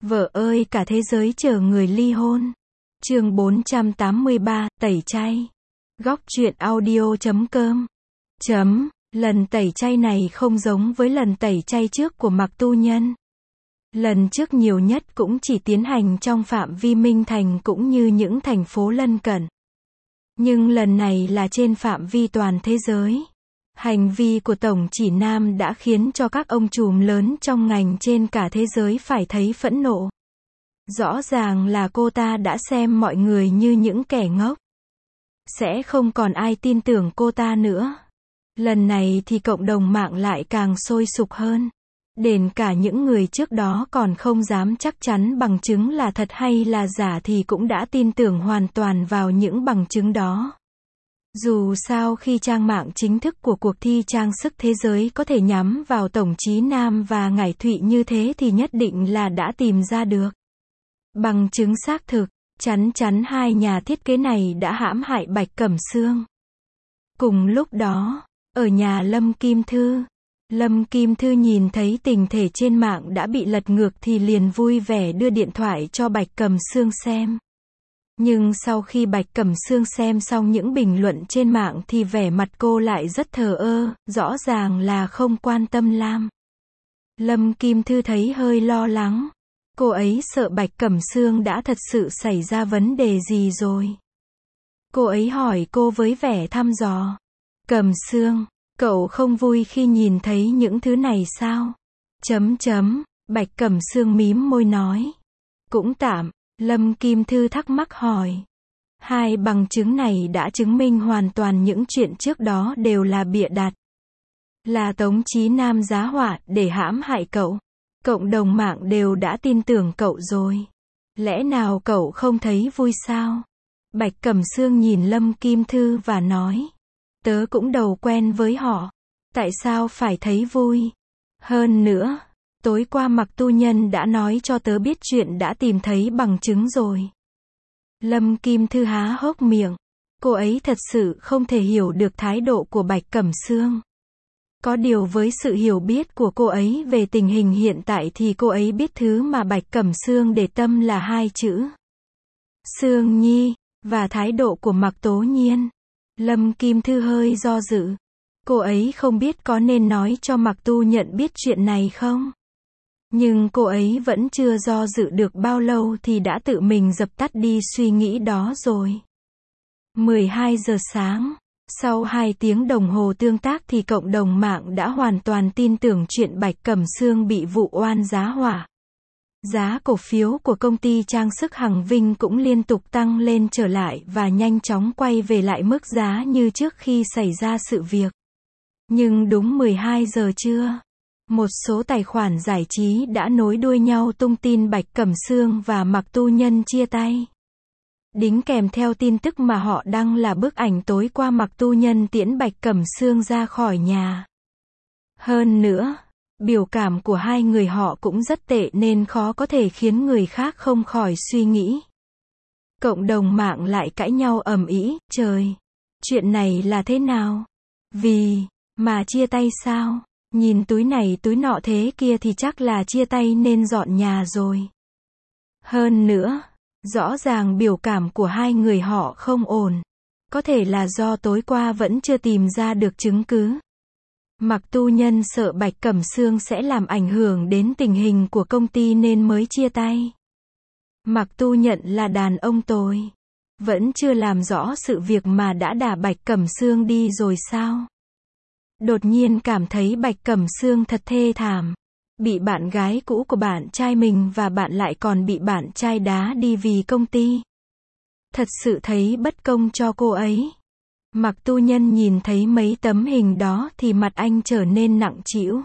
Vợ ơi cả thế giới chờ người ly hôn. Chương 483, tẩy chay. Góc truyện audio.com. Lần tẩy chay này không giống với lần tẩy chay trước của Mạc Tu Nhân. Lần trước nhiều nhất cũng chỉ tiến hành trong phạm vi Minh Thành cũng như những thành phố lân cận. Nhưng lần này là trên phạm vi toàn thế giới. Hành vi của Tổng Chỉ Nam đã khiến cho các ông trùm lớn trong ngành trên cả thế giới phải thấy phẫn nộ. Rõ ràng là cô ta đã xem mọi người như những kẻ ngốc. Sẽ không còn ai tin tưởng cô ta nữa. Lần này thì cộng đồng mạng lại càng sôi sục hơn. Đến cả những người trước đó còn không dám chắc chắn bằng chứng là thật hay là giả thì cũng đã tin tưởng hoàn toàn vào những bằng chứng đó. Dù sao khi trang mạng chính thức của cuộc thi trang sức thế giới có thể nhắm vào Tổng Chí Nam và Ngải Thụy như thế thì nhất định là đã tìm ra được bằng chứng xác thực, chắn hai nhà thiết kế này đã hãm hại Bạch Cẩm Sương. Cùng lúc đó, ở nhà Lâm Kim Thư nhìn thấy tình thể trên mạng đã bị lật ngược thì liền vui vẻ đưa điện thoại cho Bạch Cẩm Sương xem. Nhưng sau khi Bạch Cẩm Sương xem xong những bình luận trên mạng thì vẻ mặt cô lại rất thờ ơ, rõ ràng là không quan tâm Lam. Lâm Kim Thư thấy hơi lo lắng. Cô ấy sợ Bạch Cẩm Sương đã thật sự xảy ra vấn đề gì rồi. Cô ấy hỏi cô với vẻ thăm dò. Cẩm Sương, cậu không vui khi nhìn thấy những thứ này sao? Bạch Cẩm Sương mím môi nói. Cũng tạm. Lâm Kim Thư thắc mắc hỏi. Hai bằng chứng này đã chứng minh hoàn toàn những chuyện trước đó đều là bịa đặt. Là Tống Chí Nam giá họa để hãm hại cậu. Cộng đồng mạng đều đã tin tưởng cậu rồi. Lẽ nào cậu không thấy vui sao? Bạch Cẩm Sương nhìn Lâm Kim Thư và nói. Tớ cũng đầu quen với họ. Tại sao phải thấy vui? Hơn nữa, tối qua Mạc Tu Nhân đã nói cho tớ biết chuyện đã tìm thấy bằng chứng rồi. Lâm Kim Thư há hốc miệng. Cô ấy thật sự không thể hiểu được thái độ của Bạch Cẩm Sương. Có điều với sự hiểu biết của cô ấy về tình hình hiện tại thì cô ấy biết thứ mà Bạch Cẩm Sương để tâm là hai chữ. Sương Nhi, và thái độ của Mạc Tố Nhiên. Lâm Kim Thư hơi do dự. Cô ấy không biết có nên nói cho Mạc Tu Nhận biết chuyện này không? Nhưng cô ấy vẫn chưa do dự được bao lâu thì đã tự mình dập tắt đi suy nghĩ đó rồi. 12 giờ sáng. Sau 2 tiếng đồng hồ tương tác thì cộng đồng mạng đã hoàn toàn tin tưởng chuyện Bạch Cẩm Sương bị vụ oan giá họa. Giá cổ phiếu của công ty trang sức Hằng Vinh cũng liên tục tăng lên trở lại và nhanh chóng quay về lại mức giá như trước khi xảy ra sự việc. Nhưng đúng 12 giờ trưa, một số tài khoản giải trí đã nối đuôi nhau tung tin Bạch Cẩm Sương và Mạc Tu Nhân chia tay. Đính kèm theo tin tức mà họ đăng là bức ảnh tối qua Mạc Tu Nhân tiễn Bạch Cẩm Sương ra khỏi nhà. Hơn nữa, biểu cảm của hai người họ cũng rất tệ nên khó có thể khiến người khác không khỏi suy nghĩ. Cộng đồng mạng lại cãi nhau ầm ĩ, trời, chuyện này là thế nào? Vì mà chia tay sao? Nhìn túi này túi nọ thế kia thì chắc là chia tay nên dọn nhà rồi. Hơn nữa, rõ ràng biểu cảm của hai người họ không ổn. Có thể là do tối qua vẫn chưa tìm ra được chứng cứ. Mạc Tu Nhân sợ Bạch Cẩm Sương sẽ làm ảnh hưởng đến tình hình của công ty nên mới chia tay. Mạc Tu Nhận là đàn ông tồi. Vẫn chưa làm rõ sự việc mà đã đả Bạch Cẩm Sương đi rồi sao? Đột nhiên cảm thấy Bạch Cẩm Sương thật thê thảm. Bị bạn gái cũ của bạn trai mình và bạn lại còn bị bạn trai đá đi vì công ty. Thật sự thấy bất công cho cô ấy. Mạc Tu Nhân nhìn thấy mấy tấm hình đó thì mặt anh trở nên nặng trĩu.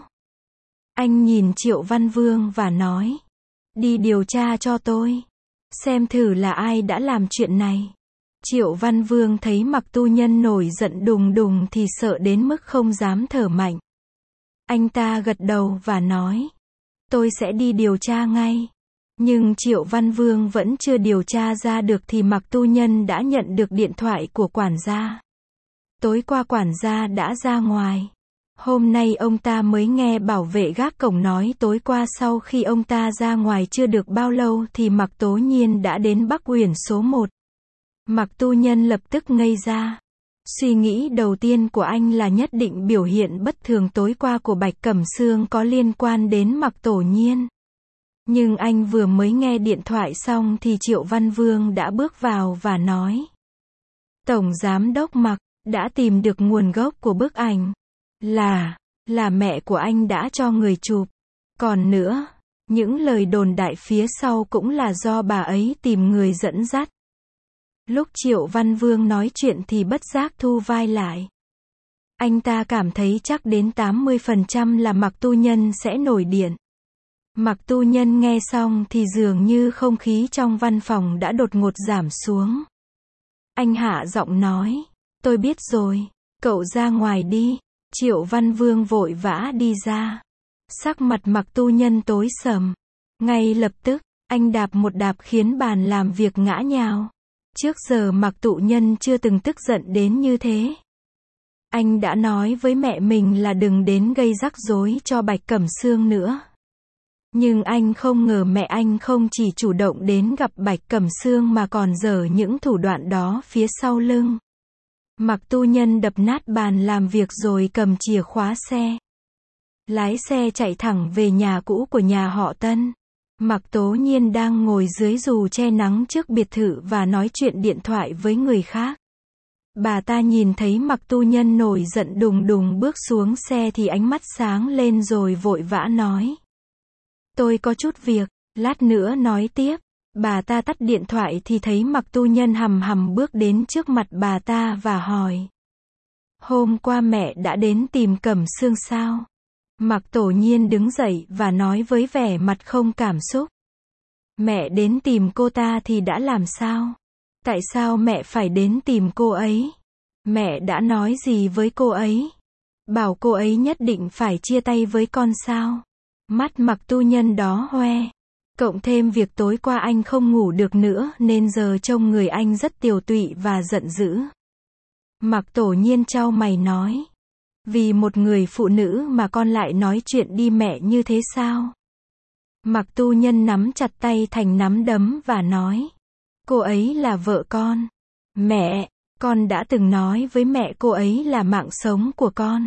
Anh nhìn Triệu Văn Vương và nói. Đi điều tra cho tôi. Xem thử là ai đã làm chuyện này. Triệu Văn Vương thấy Mạc Tu Nhân nổi giận đùng đùng thì sợ đến mức không dám thở mạnh. Anh ta gật đầu và nói. Tôi sẽ đi điều tra ngay. Nhưng Triệu Văn Vương vẫn chưa điều tra ra được thì Mạc Tu Nhân đã nhận được điện thoại của quản gia. Tối qua quản gia đã ra ngoài. Hôm nay ông ta mới nghe bảo vệ gác cổng nói tối qua sau khi ông ta ra ngoài chưa được bao lâu thì Mạc Tố Nhiên đã đến Bắc Uyển số 1. Mạc Tu Nhân lập tức ngây ra. Suy nghĩ đầu tiên của anh là nhất định biểu hiện bất thường tối qua của Bạch Cẩm Sương có liên quan đến Mạc Tổ Nhiên. Nhưng anh vừa mới nghe điện thoại xong thì Triệu Văn Vương đã bước vào và nói. Tổng Giám đốc Mạc đã tìm được nguồn gốc của bức ảnh. Là mẹ của anh đã cho người chụp. Còn nữa, những lời đồn đại phía sau cũng là do bà ấy tìm người dẫn dắt. Lúc Triệu Văn Vương nói chuyện thì bất giác thu vai lại. Anh ta cảm thấy chắc đến 80% là Mạc Tu Nhân sẽ nổi điện. Mạc Tu Nhân nghe xong thì dường như không khí trong văn phòng đã đột ngột giảm xuống. Anh hạ giọng nói, tôi biết rồi, cậu ra ngoài đi. Triệu Văn Vương vội vã đi ra. Sắc mặt Mạc Tu Nhân tối sầm. Ngay lập tức, anh đạp một đạp khiến bàn làm việc ngã nhào. Trước giờ Mạc Tu Nhân chưa từng tức giận đến như thế. Anh đã nói với mẹ mình là đừng đến gây rắc rối cho Bạch Cẩm Sương nữa. Nhưng anh không ngờ mẹ anh không chỉ chủ động đến gặp Bạch Cẩm Sương mà còn giở những thủ đoạn đó phía sau lưng. Mạc Tu Nhân đập nát bàn làm việc rồi cầm chìa khóa xe. Lái xe chạy thẳng về nhà cũ của nhà họ Tân. Mạc Tố Nhiên đang ngồi dưới dù che nắng trước biệt thự và nói chuyện điện thoại với người khác. Bà ta nhìn thấy Mạc Tu Nhân nổi giận đùng đùng bước xuống xe thì ánh mắt sáng lên rồi vội vã nói. Tôi có chút việc, lát nữa nói tiếp. Bà ta tắt điện thoại thì thấy Mạc Tu Nhân hầm hầm bước đến trước mặt bà ta và hỏi. Hôm qua mẹ đã đến tìm Cẩm Sương sao? Mạc Tổ Nhiên đứng dậy và nói với vẻ mặt không cảm xúc. Mẹ đến tìm cô ta thì đã làm sao? Tại sao mẹ phải đến tìm cô ấy? Mẹ đã nói gì với cô ấy? Bảo cô ấy nhất định phải chia tay với con sao? Mắt Mạc Tu Nhân đó hoe. Cộng thêm việc tối qua anh không ngủ được nữa nên giờ trông người anh rất tiều tụy và giận dữ. Mạc Tổ Nhiên chau mày nói. Vì một người phụ nữ mà con lại nói chuyện đi mẹ như thế sao? Mạc Tu Nhân nắm chặt tay thành nắm đấm và nói. Cô ấy là vợ con. Mẹ, con đã từng nói với mẹ cô ấy là mạng sống của con.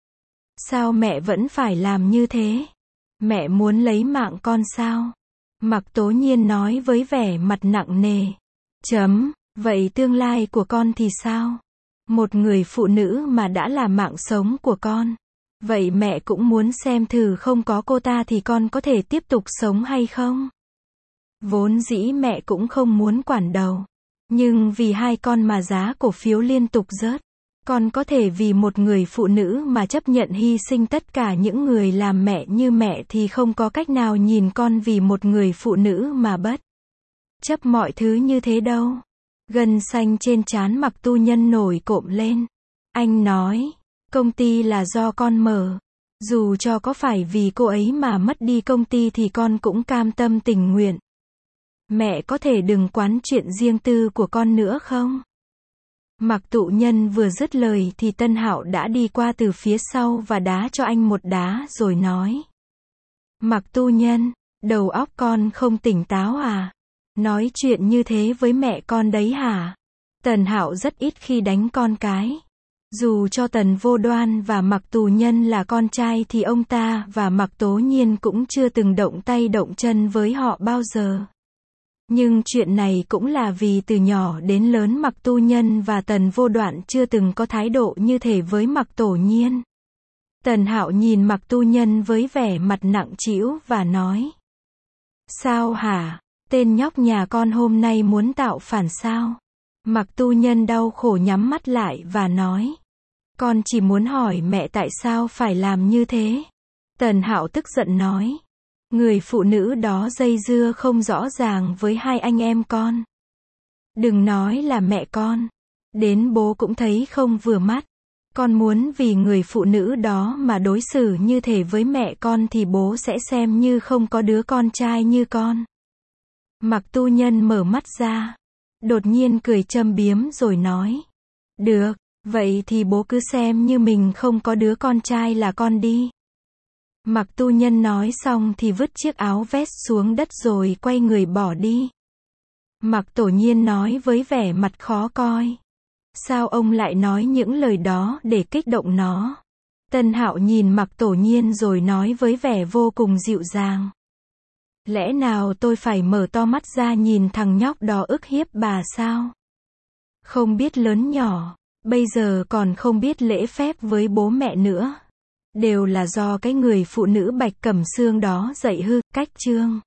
Sao mẹ vẫn phải làm như thế? Mẹ muốn lấy mạng con sao? Mạc Tố Nhiên nói với vẻ mặt nặng nề. Vậy tương lai của con thì sao? Một người phụ nữ mà đã là mạng sống của con. Vậy mẹ cũng muốn xem thử không có cô ta thì con có thể tiếp tục sống hay không? Vốn dĩ mẹ cũng không muốn quản đầu. Nhưng vì hai con mà giá cổ phiếu liên tục rớt. Con có thể vì một người phụ nữ mà chấp nhận hy sinh tất cả những người làm mẹ như mẹ thì không có cách nào nhìn con vì một người phụ nữ mà bất chấp mọi thứ như thế đâu. Gân xanh trên trán Mạc Tu Nhân nổi cộm lên. Anh nói, công ty là do con mở. Dù cho có phải vì cô ấy mà mất đi công ty thì con cũng cam tâm tình nguyện. Mẹ có thể đừng quán chuyện riêng tư của con nữa không? Mạc Tu Nhân vừa dứt lời thì Tân Hạo đã đi qua từ phía sau và đá cho anh một đá rồi nói. Mạc Tu Nhân, đầu óc con không tỉnh táo à? Nói chuyện như thế với mẹ con đấy hả? Tần Hạo rất ít khi đánh con cái. Dù cho Tần Vô Đoan và Mạc Tu Nhân là con trai thì ông ta và Mạc Tố Nhiên cũng chưa từng động tay động chân với họ bao giờ. Nhưng chuyện này cũng là vì từ nhỏ đến lớn Mạc Tu Nhân và Tần Vô Đoạn chưa từng có thái độ như thế với Mạc Tổ Nhiên. Tần Hạo nhìn Mạc Tu Nhân với vẻ mặt nặng trĩu và nói. Sao hả? Tên nhóc nhà con hôm nay muốn tạo phản sao? Mạc Tu Nhân đau khổ nhắm mắt lại và nói. Con chỉ muốn hỏi mẹ tại sao phải làm như thế? Tần Hạo tức giận nói. Người phụ nữ đó dây dưa không rõ ràng với hai anh em con. Đừng nói là mẹ con. Đến bố cũng thấy không vừa mắt. Con muốn vì người phụ nữ đó mà đối xử như thế với mẹ con thì bố sẽ xem như không có đứa con trai như con. Mạc Tu Nhân mở mắt ra. Đột nhiên cười châm biếm rồi nói. Được, Vậy thì bố cứ xem như mình không có đứa con trai là con đi. Mạc Tu Nhân nói xong thì vứt chiếc áo vest xuống đất rồi quay người bỏ đi. Mạc Tổ Nhiên nói với vẻ mặt khó coi. Sao ông lại nói những lời đó để kích động nó? Tân Hạo nhìn Mạc Tổ Nhiên rồi nói với vẻ vô cùng dịu dàng. Lẽ nào tôi phải mở to mắt ra nhìn thằng nhóc đó ức hiếp bà sao? Không biết lớn nhỏ, bây giờ còn không biết lễ phép với bố mẹ nữa. Đều là do cái người phụ nữ Bạch Cẩm Xương đó dạy hư, cách chương.